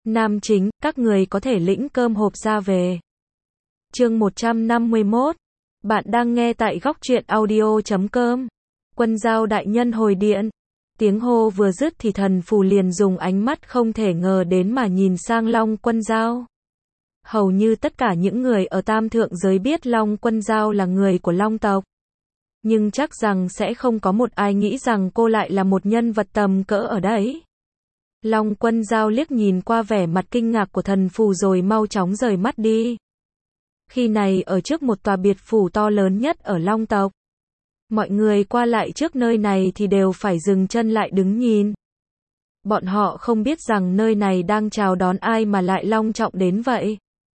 Nam chính, các người có thể lĩnh cơm hộp ra về. Chương 151. Bạn đang nghe tại góc truyện audio.com. Quân Giao đại nhân hồi điện. Tiếng hô vừa dứt thì Thần Phù liền dùng ánh mắt không thể ngờ đến mà nhìn sang Long Quân Giao. Hầu như tất cả những người ở Tam Thượng giới biết Long Quân Giao là người của Long tộc. Nhưng chắc rằng sẽ không có một ai nghĩ rằng cô lại là một nhân vật tầm cỡ ở đấy. Long Quân Giao liếc nhìn qua vẻ mặt kinh ngạc của Thần Phù rồi mau chóng rời mắt đi. Khi này ở trước một tòa biệt phủ to lớn nhất ở Long tộc. Mọi người qua lại trước nơi này thì đều phải dừng chân lại đứng nhìn. Bọn họ không biết rằng nơi này đang chào đón ai mà lại long trọng đến vậy.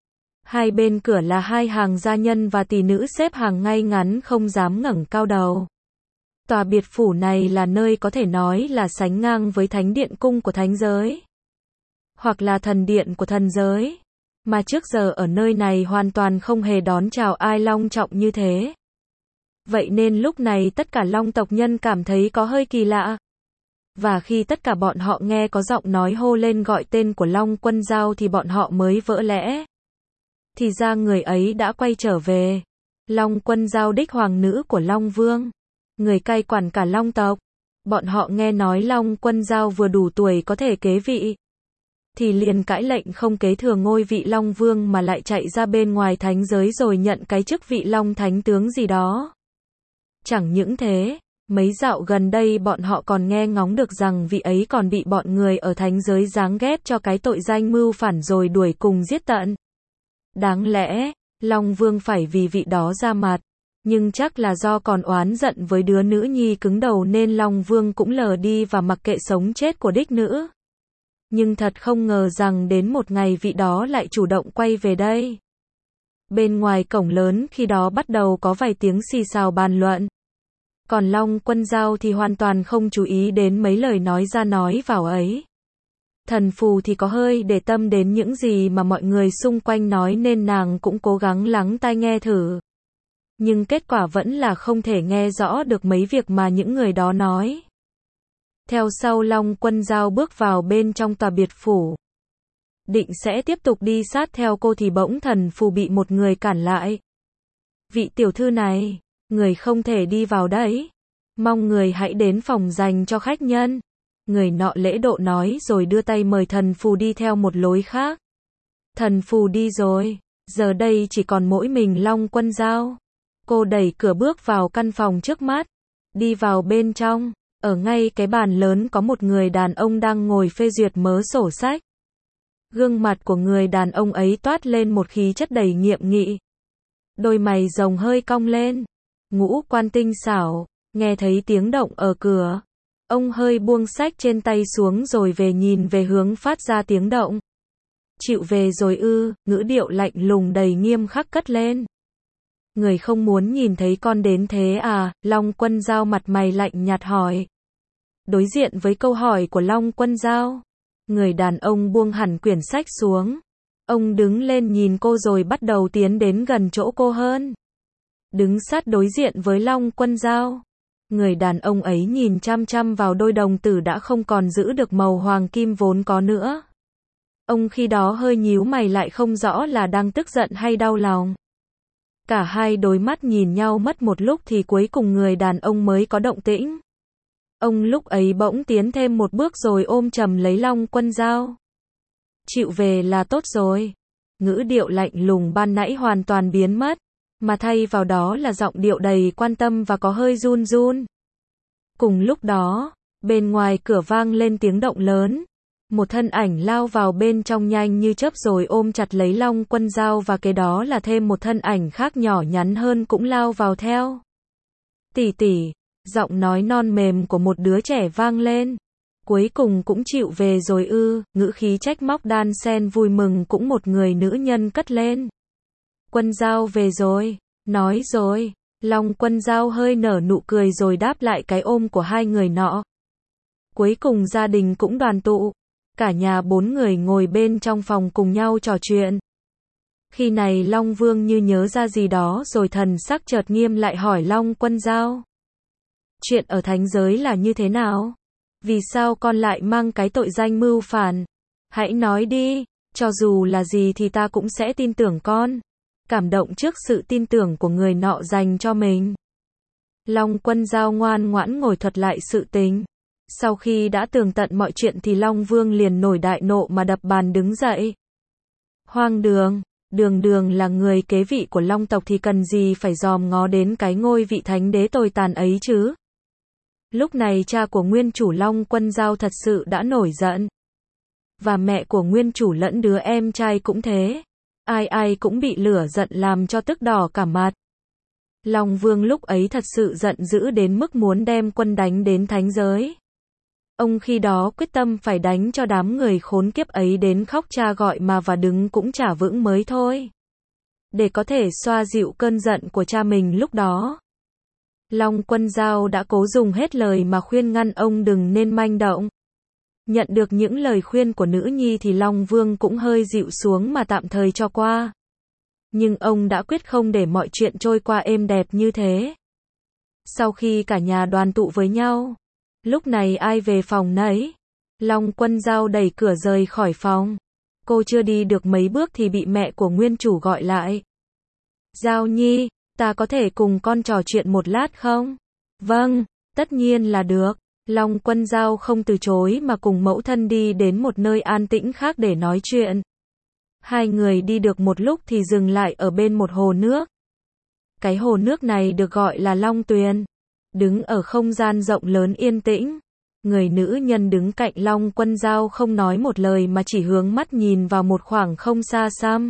Hai bên cửa là hai hàng gia nhân và tỷ nữ xếp hàng ngay ngắn không dám ngẩng cao đầu. Tòa biệt phủ này là nơi có thể nói là sánh ngang với thánh điện cung của thánh giới. Hoặc là thần điện của thần giới. Mà trước giờ ở nơi này hoàn toàn không hề đón chào ai long trọng như thế. Vậy nên lúc này tất cả Long tộc nhân cảm thấy có hơi kỳ lạ. Và khi tất cả bọn họ nghe có giọng nói hô lên gọi tên của Long Quân Giao thì bọn họ mới vỡ lẽ. Thì ra người ấy đã quay trở về. Long Quân Giao đích hoàng nữ của Long Vương. Người cai quản cả Long tộc. Bọn họ nghe nói Long Quân Giao vừa đủ tuổi có thể kế vị. Thì liền cãi lệnh không kế thừa ngôi vị Long Vương mà lại chạy ra bên ngoài thánh giới rồi nhận cái chức vị Long Thánh Tướng gì đó. Chẳng những thế, mấy dạo gần đây bọn họ còn nghe ngóng được rằng vị ấy còn bị bọn người ở thánh giới giáng ghép cho cái tội danh mưu phản rồi đuổi cùng giết tận. Đáng lẽ, Long Vương phải vì vị đó ra mặt, nhưng chắc là do còn oán giận với đứa nữ nhi cứng đầu nên Long Vương cũng lờ đi và mặc kệ sống chết của đích nữ. Nhưng thật không ngờ rằng đến một ngày vị đó lại chủ động quay về đây. Bên ngoài cổng lớn khi đó bắt đầu có vài tiếng xì xào bàn luận. Còn Long Quân Giao thì hoàn toàn không chú ý đến mấy lời nói ra nói vào ấy. Thần Phù thì có hơi để tâm đến những gì mà mọi người xung quanh nói nên nàng cũng cố gắng lắng tai nghe thử. Nhưng kết quả vẫn là không thể nghe rõ được mấy việc mà những người đó nói. Theo sau Long Quân Giao bước vào bên trong tòa biệt phủ. Định sẽ tiếp tục đi sát theo cô thì bỗng Thần Phù bị một người cản lại. Vị tiểu thư này, người không thể đi vào đấy. Mong người hãy đến phòng dành cho khách nhân. Người nọ lễ độ nói rồi đưa tay mời Thần Phù đi theo một lối khác. Thần Phù đi rồi, giờ đây chỉ còn mỗi mình Long Quân Giao. Cô đẩy cửa bước vào căn phòng trước mắt. Đi vào bên trong, ở ngay cái bàn lớn có một người đàn ông đang ngồi phê duyệt mớ sổ sách. Gương mặt của người đàn ông ấy toát lên một khí chất đầy nghiêm nghị. Đôi mày rồng hơi cong lên. Ngũ quan tinh xảo, nghe thấy tiếng động ở cửa. Ông hơi buông sách trên tay xuống rồi về nhìn về hướng phát ra tiếng động. Chịu về rồi ư, ngữ điệu lạnh lùng đầy nghiêm khắc cất lên. Người không muốn nhìn thấy con đến thế à? Long Quân Giao mặt mày lạnh nhạt hỏi. Đối diện với câu hỏi của Long Quân Giao, người đàn ông buông hẳn quyển sách xuống. Ông đứng lên nhìn cô rồi bắt đầu tiến đến gần chỗ cô hơn. Đứng sát đối diện với Long Quân Giao. Người đàn ông ấy nhìn chăm chăm vào đôi đồng tử đã không còn giữ được màu hoàng kim vốn có nữa. Ông khi đó hơi nhíu mày lại không rõ là đang tức giận hay đau lòng. Cả hai đôi mắt nhìn nhau mất một lúc thì cuối cùng người đàn ông mới có động tĩnh. Ông lúc ấy bỗng tiến thêm một bước rồi ôm chầm lấy Long Quân Giao. Chịu về là tốt rồi. Ngữ điệu lạnh lùng ban nãy hoàn toàn biến mất. Mà thay vào đó là giọng điệu đầy quan tâm và có hơi run run. Cùng lúc đó, bên ngoài cửa vang lên tiếng động lớn. Một thân ảnh lao vào bên trong nhanh như chớp rồi ôm chặt lấy Long Quân Giao và kế đó là thêm một thân ảnh khác nhỏ nhắn hơn cũng lao vào theo. Tỷ tỷ, giọng nói non mềm của một đứa trẻ vang lên. Cuối cùng cũng chịu về rồi ư, ngữ khí trách móc đan xen vui mừng cũng một người nữ nhân cất lên. Quân Giao về rồi, nói rồi. Long Quân Giao hơi nở nụ cười rồi đáp lại cái ôm của hai người nọ. Cuối cùng gia đình cũng đoàn tụ. Cả nhà 4 người ngồi bên trong phòng cùng nhau trò chuyện. Khi này Long Vương như nhớ ra gì đó rồi thần sắc chợt nghiêm lại hỏi Long Quân Giao. Chuyện ở thánh giới là như thế nào? Vì sao con lại mang cái tội danh mưu phản? Hãy nói đi, cho dù là gì thì ta cũng sẽ tin tưởng con. Cảm động trước sự tin tưởng của người nọ dành cho mình. Long Quân Dao ngoan ngoãn ngồi thuật lại sự tình. Sau khi đã tường tận mọi chuyện thì Long Vương liền nổi đại nộ mà đập bàn đứng dậy. Hoang đường, Đường Đường là người kế vị của Long tộc thì cần gì phải dòm ngó đến cái ngôi vị thánh đế tồi tàn ấy chứ. Lúc này cha của nguyên chủ Long Quân Dao thật sự đã nổi giận. Và mẹ của nguyên chủ lẫn đứa em trai cũng thế. Ai ai cũng bị lửa giận làm cho tức đỏ cả mặt. Long Vương lúc ấy thật sự giận dữ đến mức muốn đem quân đánh đến thánh giới. Ông khi đó quyết tâm phải đánh cho đám người khốn kiếp ấy đến khóc cha gọi mà và đứng cũng chả vững mới thôi. Để có thể xoa dịu cơn giận của cha mình lúc đó. Long Quân Dao đã cố dùng hết lời mà khuyên ngăn ông đừng nên manh động. Nhận được những lời khuyên của nữ nhi thì Long Vương cũng hơi dịu xuống mà tạm thời cho qua. Nhưng ông đã quyết không để mọi chuyện trôi qua êm đẹp như thế. Sau khi cả nhà đoàn tụ với nhau, lúc này ai về phòng nấy. Long Quân Dao đẩy cửa rời khỏi phòng. Cô chưa đi được mấy bước thì bị mẹ của nguyên chủ gọi lại. Dao Nhi, ta có thể cùng con trò chuyện một lát không? Vâng, tất nhiên là được. Long Quân Dao không từ chối mà cùng mẫu thân đi đến một nơi an tĩnh khác để nói chuyện. Hai người đi được một lúc thì dừng lại ở bên một hồ nước. Cái hồ nước này được gọi là Long Tuyền. Đứng ở không gian rộng lớn yên tĩnh. Người nữ nhân đứng cạnh Long Quân Dao không nói một lời mà chỉ hướng mắt nhìn vào một khoảng không xa xăm.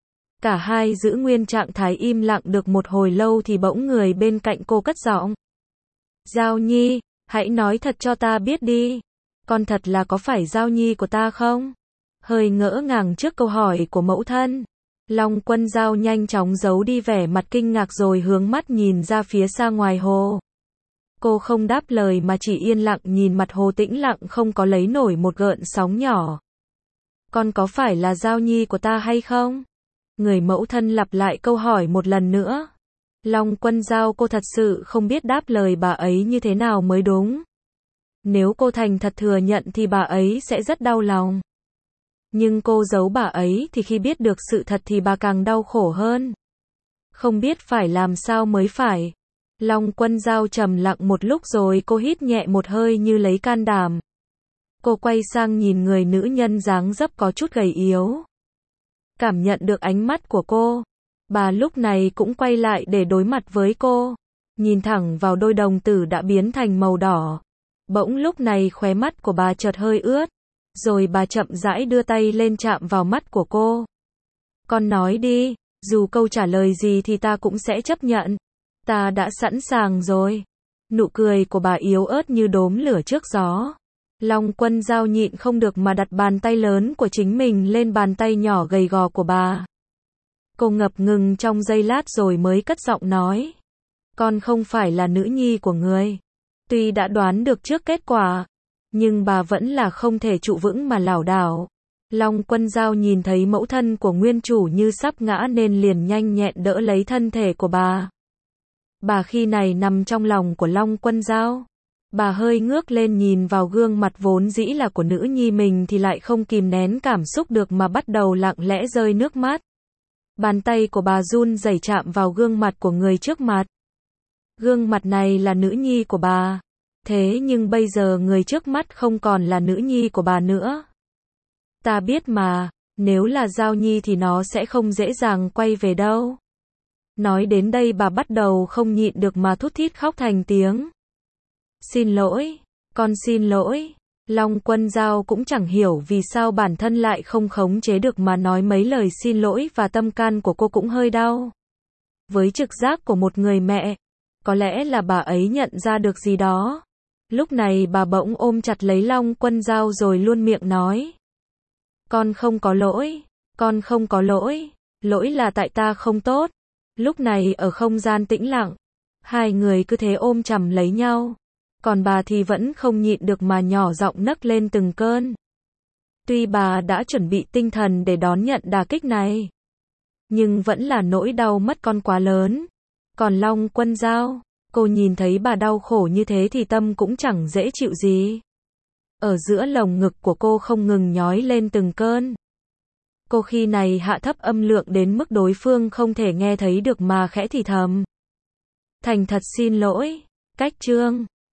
Cả hai giữ nguyên trạng thái im lặng được một hồi lâu thì bỗng người bên cạnh cô cất giọng. Dao Nhi, hãy nói thật cho ta biết đi. Con thật là có phải Dao Nhi của ta không? Hơi ngỡ ngàng trước câu hỏi của mẫu thân. Long Quân Dao nhanh chóng giấu đi vẻ mặt kinh ngạc rồi hướng mắt nhìn ra phía xa ngoài hồ. Cô không đáp lời mà chỉ yên lặng nhìn mặt hồ tĩnh lặng không có lấy nổi một gợn sóng nhỏ. Con có phải là Dao Nhi của ta hay không? Người mẫu thân lặp lại câu hỏi một lần nữa. Long Quân Dao cô thật sự không biết đáp lời bà ấy như thế nào mới đúng. Nếu cô thành thật thừa nhận thì bà ấy sẽ rất đau lòng. Nhưng cô giấu bà ấy thì khi biết được sự thật thì bà càng đau khổ hơn. Không biết phải làm sao mới phải. Long Quân Dao trầm lặng một lúc rồi cô hít nhẹ một hơi như lấy can đảm. Cô quay sang nhìn người nữ nhân dáng dấp có chút gầy yếu. Cảm nhận được ánh mắt của cô. Bà lúc này cũng quay lại để đối mặt với cô. Nhìn thẳng vào đôi đồng tử đã biến thành màu đỏ. Bỗng lúc này khóe mắt của bà chợt hơi ướt. Rồi bà chậm rãi đưa tay lên chạm vào mắt của cô. Con nói đi, dù câu trả lời gì thì ta cũng sẽ chấp nhận. Ta đã sẵn sàng rồi. Nụ cười của bà yếu ớt như đốm lửa trước gió. Long Quân Dao nhịn không được mà đặt bàn tay lớn của chính mình lên bàn tay nhỏ gầy gò của bà. Cô ngập ngừng trong giây lát rồi mới cất giọng nói. Con không phải là nữ nhi của người. Tuy đã đoán được trước kết quả, nhưng bà vẫn là không thể trụ vững mà lảo đảo. Long Quân Dao nhìn thấy mẫu thân của nguyên chủ như sắp ngã nên liền nhanh nhẹn đỡ lấy thân thể của bà. Bà khi này nằm trong lòng của Long Quân Dao. Bà hơi ngước lên nhìn vào gương mặt vốn dĩ là của nữ nhi mình thì lại không kìm nén cảm xúc được mà bắt đầu lặng lẽ rơi nước mắt. Bàn tay của bà run rẩy chạm vào gương mặt của người trước mặt. Gương mặt này là nữ nhi của bà. Thế nhưng bây giờ người trước mắt không còn là nữ nhi của bà nữa. Ta biết mà, nếu là Dao Nhi thì nó sẽ không dễ dàng quay về đâu. Nói đến đây bà bắt đầu không nhịn được mà thút thít khóc thành tiếng. Xin lỗi, con xin lỗi. Long Quân Dao cũng chẳng hiểu vì sao bản thân lại không khống chế được mà nói mấy lời xin lỗi và tâm can của cô cũng hơi đau. Với trực giác của một người mẹ, có lẽ là bà ấy nhận ra được gì đó. Lúc này bà bỗng ôm chặt lấy Long Quân Dao rồi luôn miệng nói. Con không có lỗi, con không có lỗi, lỗi là tại ta không tốt. Lúc này ở không gian tĩnh lặng, hai người cứ thế ôm chầm lấy nhau. Còn bà thì vẫn không nhịn được mà nhỏ giọng nấc lên từng cơn. Tuy bà đã chuẩn bị tinh thần để đón nhận đả kích này, nhưng vẫn là nỗi đau mất con quá lớn. Còn Long Quân Dao, cô nhìn thấy bà đau khổ như thế thì tâm cũng chẳng dễ chịu gì. ở giữa lồng ngực của cô không ngừng nhói lên từng cơn. Cô khi này hạ thấp âm lượng đến mức đối phương không thể nghe thấy được mà khẽ thì thầm. Thành thật xin lỗi, Cách Trương.